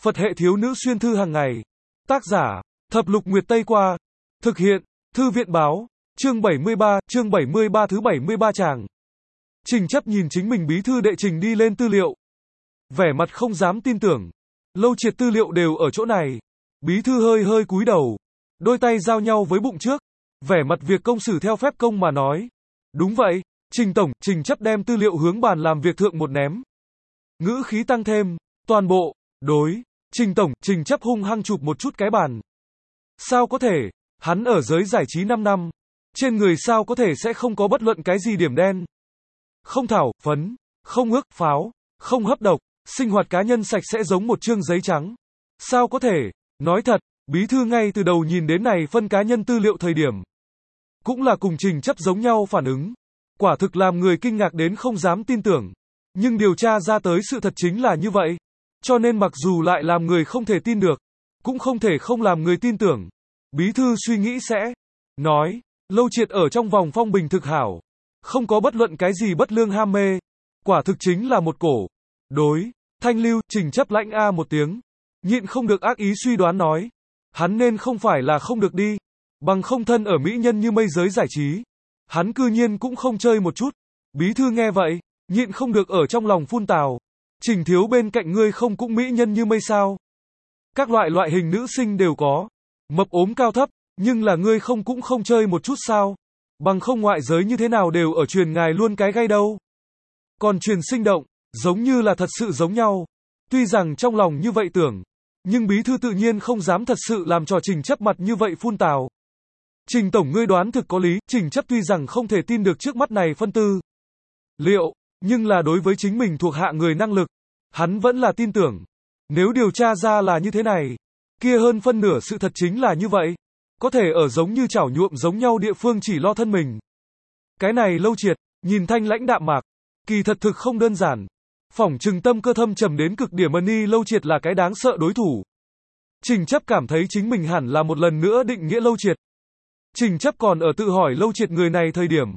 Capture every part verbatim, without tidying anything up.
Phật hệ thiếu nữ xuyên thư hàng ngày. Tác giả, Thập Lục Nguyệt Tây Qua. Thực hiện, Thư viện Báo. Chương bảy mươi ba, chương bảy mươi ba thứ bảy mươi ba tràng. Trình Chấp nhìn chính mình bí thư đệ trình đi lên tư liệu. Vẻ mặt không dám tin tưởng. Lâu Triệt tư liệu đều ở chỗ này. Bí thư hơi hơi cúi đầu. Đôi tay giao nhau với bụng trước. Vẻ mặt việc công xử theo phép công mà nói. Đúng vậy, Trình Tổng, Trình Chấp đem tư liệu hướng bàn làm việc thượng một ném. Ngữ khí tăng thêm, toàn bộ, đối, Trình Tổng, Trình Chấp hung hăng chụp một chút cái bàn. Sao có thể, hắn ở giới giải trí năm năm. Trên người sao có thể sẽ không có bất luận cái gì điểm đen. Không thảo, phấn, không ước, pháo, không hấp độc, sinh hoạt cá nhân sạch sẽ giống một chương giấy trắng. Sao có thể, nói thật, bí thư ngay từ đầu nhìn đến này phân cá nhân tư liệu thời điểm. Cũng là cùng Trình Chấp giống nhau phản ứng. Quả thực làm người kinh ngạc đến không dám tin tưởng. Nhưng điều tra ra tới sự thật chính là như vậy. Cho nên mặc dù lại làm người không thể tin được, cũng không thể không làm người tin tưởng. Bí thư suy nghĩ sẽ nói, Lâu Triệt ở trong vòng phong bình thực hảo. Không có bất luận cái gì bất lương ham mê. Quả thực chính là một cổ. Đối, thanh lưu, Trình Chấp lãnh a một tiếng. Nhịn không được ác ý suy đoán nói. Hắn nên không phải là không được đi. Bằng không thân ở mỹ nhân như mây giới giải trí. Hắn cư nhiên cũng không chơi một chút. Bí thư nghe vậy, nhịn không được ở trong lòng phun tào. Trình thiếu bên cạnh ngươi không cũng mỹ nhân như mây sao? Các loại loại hình nữ sinh đều có. Mập ốm cao thấp, nhưng là ngươi không cũng không chơi một chút sao? Bằng không ngoại giới như thế nào đều ở truyền ngài luôn cái gay đâu. Còn truyền sinh động, giống như là thật sự giống nhau. Tuy rằng trong lòng như vậy tưởng, nhưng bí thư tự nhiên không dám thật sự làm trò Trình Chấp mặt như vậy phun tào. Trình Tổng ngươi đoán thực có lý, Trình Chấp tuy rằng không thể tin được trước mắt này phân tư liệu, nhưng là đối với chính mình thuộc hạ người năng lực, hắn vẫn là tin tưởng. Nếu điều tra ra là như thế này, kia hơn phân nửa sự thật chính là như vậy. Có thể ở giống như chảo nhuộm giống nhau địa phương chỉ lo thân mình. Cái này Lâu Triệt, nhìn thanh lãnh đạm mạc, kỳ thật thực không đơn giản. Phỏng chừng tâm cơ thâm trầm đến cực điểm ni Lâu Triệt là cái đáng sợ đối thủ. Trình Chấp cảm thấy chính mình hẳn là một lần nữa định nghĩa Lâu Triệt. Trình Chấp còn ở tự hỏi Lâu Triệt người này thời điểm.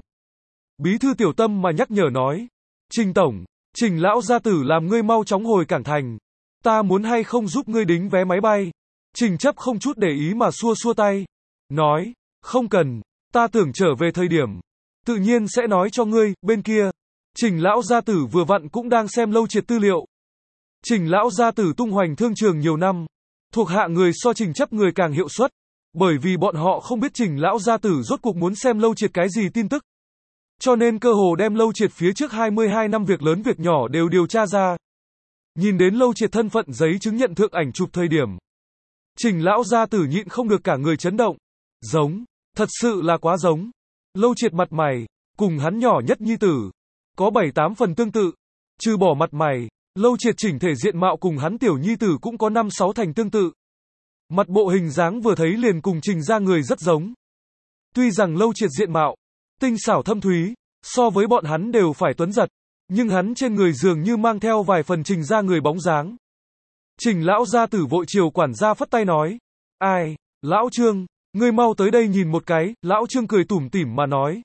Bí thư tiểu tâm mà nhắc nhở nói. Trình Tổng, Trình lão gia tử làm ngươi mau chóng hồi Cảng Thành. Ta muốn hay không giúp ngươi đính vé máy bay. Trình Chấp không chút để ý mà xua xua tay. Nói, không cần, ta tưởng trở về thời điểm. Tự nhiên sẽ nói cho ngươi, bên kia. Trình lão gia tử vừa vặn cũng đang xem Lâu Triệt tư liệu. Trình lão gia tử tung hoành thương trường nhiều năm. Thuộc hạ người so Trình Chấp người càng hiệu suất. Bởi vì bọn họ không biết Trình lão gia tử rốt cuộc muốn xem Lâu Triệt cái gì tin tức. Cho nên cơ hồ đem Lâu Triệt phía trước hai mươi hai năm việc lớn việc nhỏ đều điều tra ra. Nhìn đến Lâu Triệt thân phận giấy chứng nhận thượng ảnh chụp thời điểm. Trình lão gia tử nhịn không được cả người chấn động. Giống, thật sự là quá giống. Lâu Triệt mặt mày, cùng hắn nhỏ nhất nhi tử. Có bảy tám phần tương tự. Trừ bỏ mặt mày, Lâu Triệt chỉnh thể diện mạo cùng hắn tiểu nhi tử cũng có năm sáu thành tương tự. Mặt bộ hình dáng vừa thấy liền cùng Trình ra người rất giống. Tuy rằng Lâu Triệt diện mạo, tinh xảo thâm thúy, so với bọn hắn đều phải tuấn giật, nhưng hắn trên người dường như mang theo vài phần Trình ra người bóng dáng. Trình lão gia tử vội chiều quản gia phất tay nói. Ai, lão Trương, ngươi mau tới đây nhìn một cái, lão Trương cười tủm tỉm mà nói.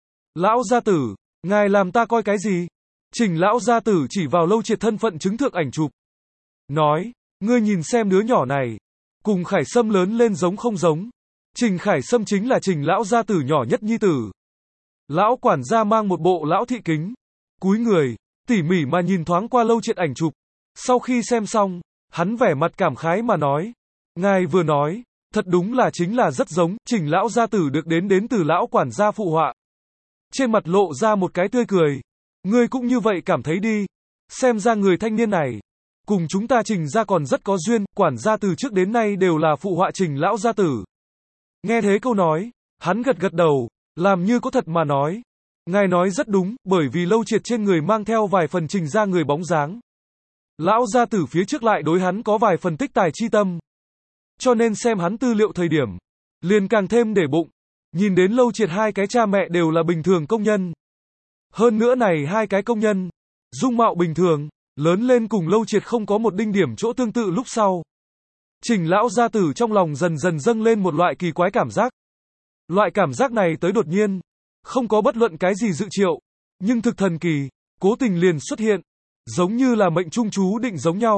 Lão gia tử, ngài làm ta coi cái gì? Trình lão gia tử chỉ vào Lâu Triệt thân phận chứng thượng ảnh chụp. Nói, ngươi nhìn xem đứa nhỏ này. Cùng Khải Sâm lớn lên giống không giống. Trình Khải Sâm chính là Trình lão gia tử nhỏ nhất nhi tử. Lão quản gia mang một bộ lão thị kính. Cúi người, tỉ mỉ mà nhìn thoáng qua Lâu Triệt ảnh chụp. Sau khi xem xong, hắn vẻ mặt cảm khái mà nói. Ngài vừa nói, thật đúng là chính là rất giống. Trình lão gia tử được đến đến từ lão quản gia phụ họa. Trên mặt lộ ra một cái tươi cười. Ngươi cũng như vậy cảm thấy đi. Xem ra người thanh niên này cùng chúng ta Trình ra còn rất có duyên, quản gia từ trước đến nay đều là phụ họa Trình lão gia tử. Nghe thế câu nói, hắn gật gật đầu, làm như có thật mà nói. Ngài nói rất đúng, bởi vì Lâu Triệt trên người mang theo vài phần Trình ra người bóng dáng. Lão gia tử phía trước lại đối hắn có vài phần tích tài chi tâm. Cho nên xem hắn tư liệu thời điểm, liền càng thêm để bụng. Nhìn đến Lâu Triệt hai cái cha mẹ đều là bình thường công nhân. Hơn nữa này hai cái công nhân, dung mạo bình thường. Lớn lên cùng Lâu Triệt không có một đinh điểm chỗ tương tự lúc sau. Trình lão gia tử trong lòng dần dần dâng lên một loại kỳ quái cảm giác. Loại cảm giác này tới đột nhiên. Không có bất luận cái gì dự triệu. Nhưng thực thần kỳ, cố tình liền xuất hiện. Giống như là mệnh trung chú định giống nhau.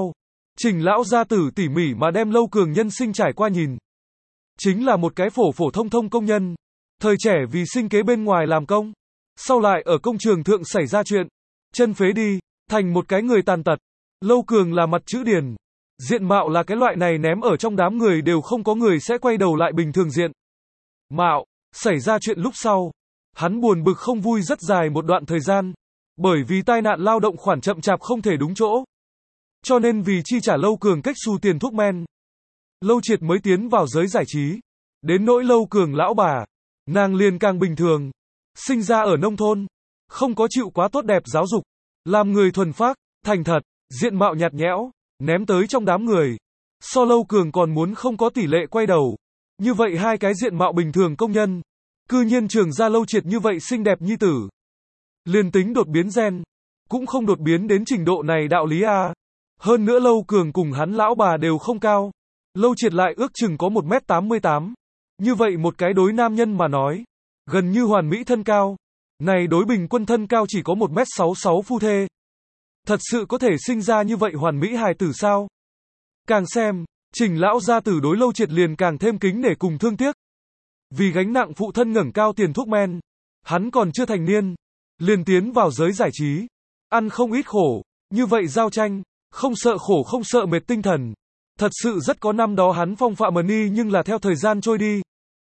Trình lão gia tử tỉ mỉ mà đem Lâu Cường nhân sinh trải qua nhìn. Chính là một cái phổ phổ thông thông công nhân. Thời trẻ vì sinh kế bên ngoài làm công. Sau lại ở công trường thượng xảy ra chuyện. Chân phế đi, thành một cái người tàn tật. Lâu Cường là mặt chữ điền. Diện mạo là cái loại này ném ở trong đám người đều không có người sẽ quay đầu lại bình thường diện. Mạo, xảy ra chuyện lúc sau. Hắn buồn bực không vui rất dài một đoạn thời gian. Bởi vì tai nạn lao động khoản chậm chạp không thể đúng chỗ. Cho nên vì chi trả Lâu Cường cách xu tiền thuốc men. Lâu Triệt mới tiến vào giới giải trí. Đến nỗi Lâu Cường lão bà. Nàng liền càng bình thường. Sinh ra ở nông thôn. Không có chịu quá tốt đẹp giáo dục. Làm người thuần phác, thành thật, diện mạo nhạt nhẽo. Ném tới trong đám người. So Lâu Cường còn muốn không có tỷ lệ quay đầu. Như vậy hai cái diện mạo bình thường công nhân. Cư nhiên trường ra Lâu Triệt như vậy xinh đẹp nhi tử. Liền tính đột biến gen. Cũng không đột biến đến trình độ này đạo lý a. Hơn nữa Lâu Cường cùng hắn lão bà đều không cao. Lâu Triệt lại ước chừng có một mét tám mươi tám. Như vậy một cái đối nam nhân mà nói. Gần như hoàn mỹ thân cao. Này đối bình quân thân cao chỉ có một mét sáu mươi sáu phu thê. Thật sự có thể sinh ra như vậy hoàn mỹ hài tử sao? Càng xem, Trình lão gia tử đối Lâu Triệt liền càng thêm kính để cùng thương tiếc. Vì gánh nặng phụ thân ngẩng cao tiền thuốc men. Hắn còn chưa thành niên. Liền tiến vào giới giải trí. Ăn không ít khổ. Như vậy giao tranh. Không sợ khổ không sợ mệt tinh thần. Thật sự rất có năm đó hắn phong phạm money nhưng là theo thời gian trôi đi.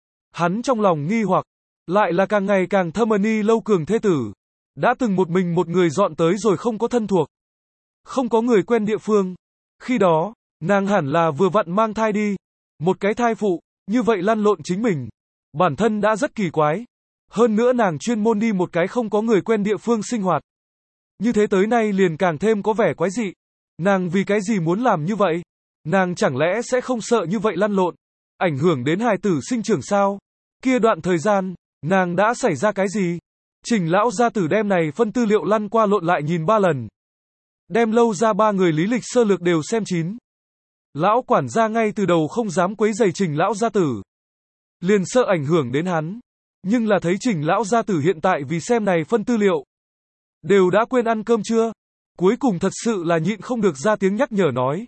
Hắn trong lòng nghi hoặc. Lại là càng ngày càng thâm money Lâu Cường thế tử. Đã từng một mình một người dọn tới rồi không có thân thuộc. Không có người quen địa phương. Khi đó, nàng hẳn là vừa vặn mang thai đi. Một cái thai phụ, như vậy lăn lộn chính mình. Bản thân đã rất kỳ quái. Hơn nữa nàng chuyên môn đi một cái không có người quen địa phương sinh hoạt. Như thế tới nay liền càng thêm có vẻ quái dị. Nàng vì cái gì muốn làm như vậy? Nàng chẳng lẽ sẽ không sợ như vậy lăn lộn? Ảnh hưởng đến hài tử sinh trưởng sao? Kia đoạn thời gian, nàng đã xảy ra cái gì? Trình lão gia tử đem này phân tư liệu lăn qua lộn lại nhìn ba lần. Đem Lâu ra ba người lý lịch sơ lược đều xem chín. Lão quản gia ngay từ đầu không dám quấy rầy Trình lão gia tử. Liền sợ ảnh hưởng đến hắn. Nhưng là thấy Trình lão gia tử hiện tại vì xem này phân tư liệu. Đều đã quên ăn cơm chưa? Cuối cùng thật sự là nhịn không được ra tiếng nhắc nhở nói.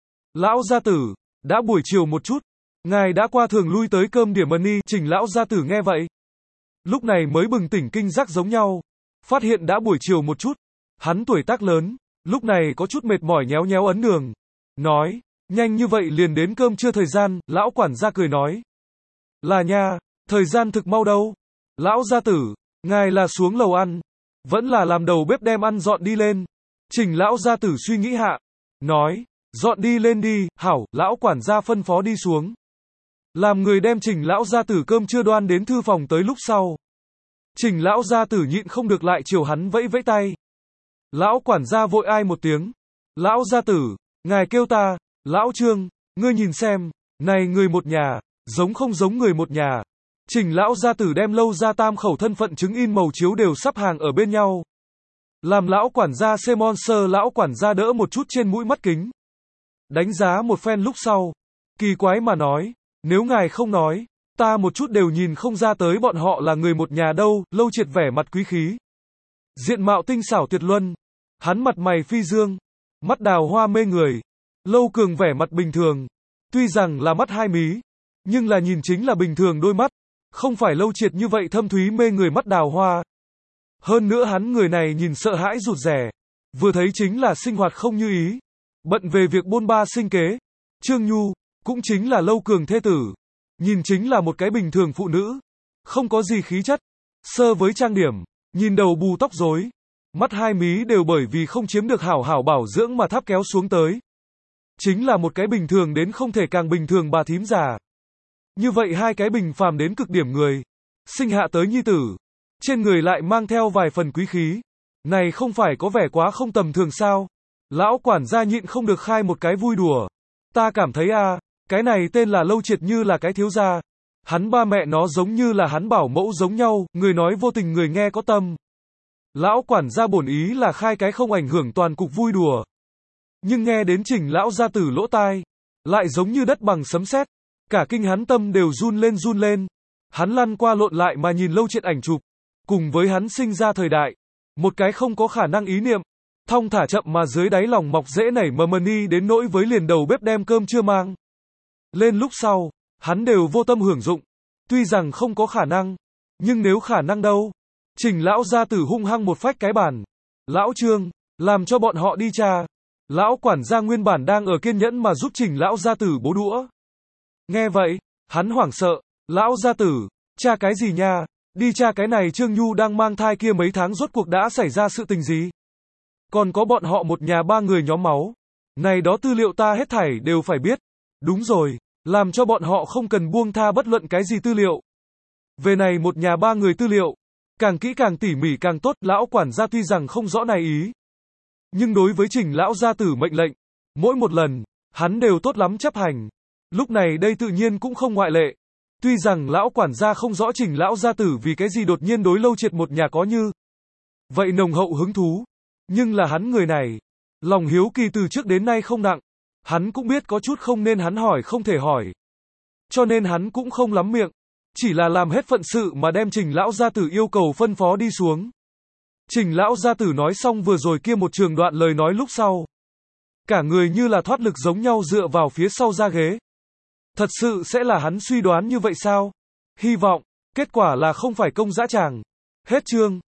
Lão gia tử, đã buổi chiều một chút. Ngài đã qua thường lui tới cơm điểm money. Trình lão gia tử nghe vậy. Lúc này mới bừng tỉnh kinh giác giống nhau. Phát hiện đã buổi chiều một chút. Hắn tuổi tác lớn. Lúc này có chút mệt mỏi nhéo nhéo ấn đường. Nói, nhanh như vậy liền đến cơm trưa thời gian. Lão quản gia cười nói. Là nha, thời gian thực mau đâu. Lão gia tử, ngài là xuống lầu ăn. Vẫn là làm đầu bếp đem ăn dọn đi lên. Trình lão gia tử suy nghĩ hạ. Nói, dọn đi lên đi, hảo, lão quản gia phân phó đi xuống. Làm người đem Trình lão gia tử cơm chưa đoan đến thư phòng tới lúc sau. Trình lão gia tử nhịn không được lại chiều hắn vẫy vẫy tay. Lão quản gia vội ai một tiếng. Lão gia tử, ngài kêu ta, lão Trương, ngươi nhìn xem, này người một nhà, giống không giống người một nhà. Trình lão gia tử đem Lâu ra tam khẩu thân phận chứng in màu chiếu đều sắp hàng ở bên nhau. Làm lão quản gia Simon sơ lão quản gia đỡ một chút trên mũi mắt kính. Đánh giá một phen lúc sau. Kỳ quái mà nói, nếu ngài không nói, ta một chút đều nhìn không ra tới bọn họ là người một nhà đâu. Lâu Triệt vẻ mặt quý khí. Diện mạo tinh xảo tuyệt luân. Hắn mặt mày phi dương. Mắt đào hoa mê người. Lâu Cường vẻ mặt bình thường. Tuy rằng là mắt hai mí. Nhưng là nhìn chính là bình thường đôi mắt. Không phải Lâu Triệt như vậy thâm thúy mê người mắt đào hoa. Hơn nữa hắn người này nhìn sợ hãi rụt rè. Vừa thấy chính là sinh hoạt không như ý. Bận về việc bôn ba sinh kế. Trương Nhu, cũng chính là Lâu Cường thê tử. Nhìn chính là một cái bình thường phụ nữ. Không có gì khí chất. Sơ với trang điểm. Nhìn đầu bù tóc rối. Mắt hai mí đều bởi vì không chiếm được hảo hảo bảo dưỡng mà tháp kéo xuống tới. Chính là một cái bình thường đến không thể càng bình thường bà thím già. Như vậy hai cái bình phàm đến cực điểm người. Sinh hạ tới nhi tử. Trên người lại mang theo vài phần quý khí. Này không phải có vẻ quá không tầm thường sao? Lão quản gia nhịn không được khai một cái vui đùa. Ta cảm thấy a, à, cái này tên là Lâu Triệt như là cái thiếu gia. Hắn ba mẹ nó giống như là hắn bảo mẫu giống nhau, người nói vô tình người nghe có tâm. Lão quản gia bổn ý là khai cái không ảnh hưởng toàn cục vui đùa. Nhưng nghe đến Trình lão gia tử lỗ tai, lại giống như đất bằng sấm sét. Cả kinh hắn tâm đều run lên run lên. Hắn lăn qua lộn lại mà nhìn Lâu Triệt ảnh chụp. Cùng với hắn sinh ra thời đại. Một cái không có khả năng ý niệm. thong thả chậm mà dưới đáy lòng mọc rễ nảy mầm mani đến nỗi với liền đầu bếp đem cơm chưa mang lên lúc sau, hắn đều vô tâm hưởng dụng. Tuy rằng không có khả năng, nhưng nếu khả năng đâu? Trình lão gia tử hung hăng một phách cái bàn. Lão Trương, làm cho bọn họ đi tra. Lão quản gia nguyên bản đang ở kiên nhẫn mà giúp Trình lão gia tử bố đũa. Nghe vậy, hắn hoảng sợ. Lão gia tử, tra cái gì nha? Đi tra cái này Trương Nhu đang mang thai kia mấy tháng rốt cuộc đã xảy ra sự tình gì? Còn có bọn họ một nhà ba người nhóm máu. Này đó tư liệu ta hết thảy đều phải biết. Đúng rồi, làm cho bọn họ không cần buông tha bất luận cái gì tư liệu. Về này một nhà ba người tư liệu, càng kỹ càng tỉ mỉ càng tốt. Lão quản gia tuy rằng không rõ này ý, nhưng đối với Trình lão gia tử mệnh lệnh, mỗi một lần, hắn đều tốt lắm chấp hành. Lúc này đây tự nhiên cũng không ngoại lệ. Tuy rằng lão quản gia không rõ Trình lão gia tử vì cái gì đột nhiên đối Lâu Triệt một nhà có như vậy nồng hậu hứng thú, nhưng là hắn người này, lòng hiếu kỳ từ trước đến nay không nặng. Hắn cũng biết có chút không nên hắn hỏi không thể hỏi. Cho nên hắn cũng không lắm miệng, chỉ là làm hết phận sự mà đem Trình lão gia tử yêu cầu phân phó đi xuống. Trình lão gia tử nói xong vừa rồi kia một trường đoạn lời nói lúc sau, cả người như là thoát lực giống nhau dựa vào phía sau ra ghế. Thật sự sẽ là hắn suy đoán như vậy sao? Hy vọng, kết quả là không phải công dã tràng. Hết chương.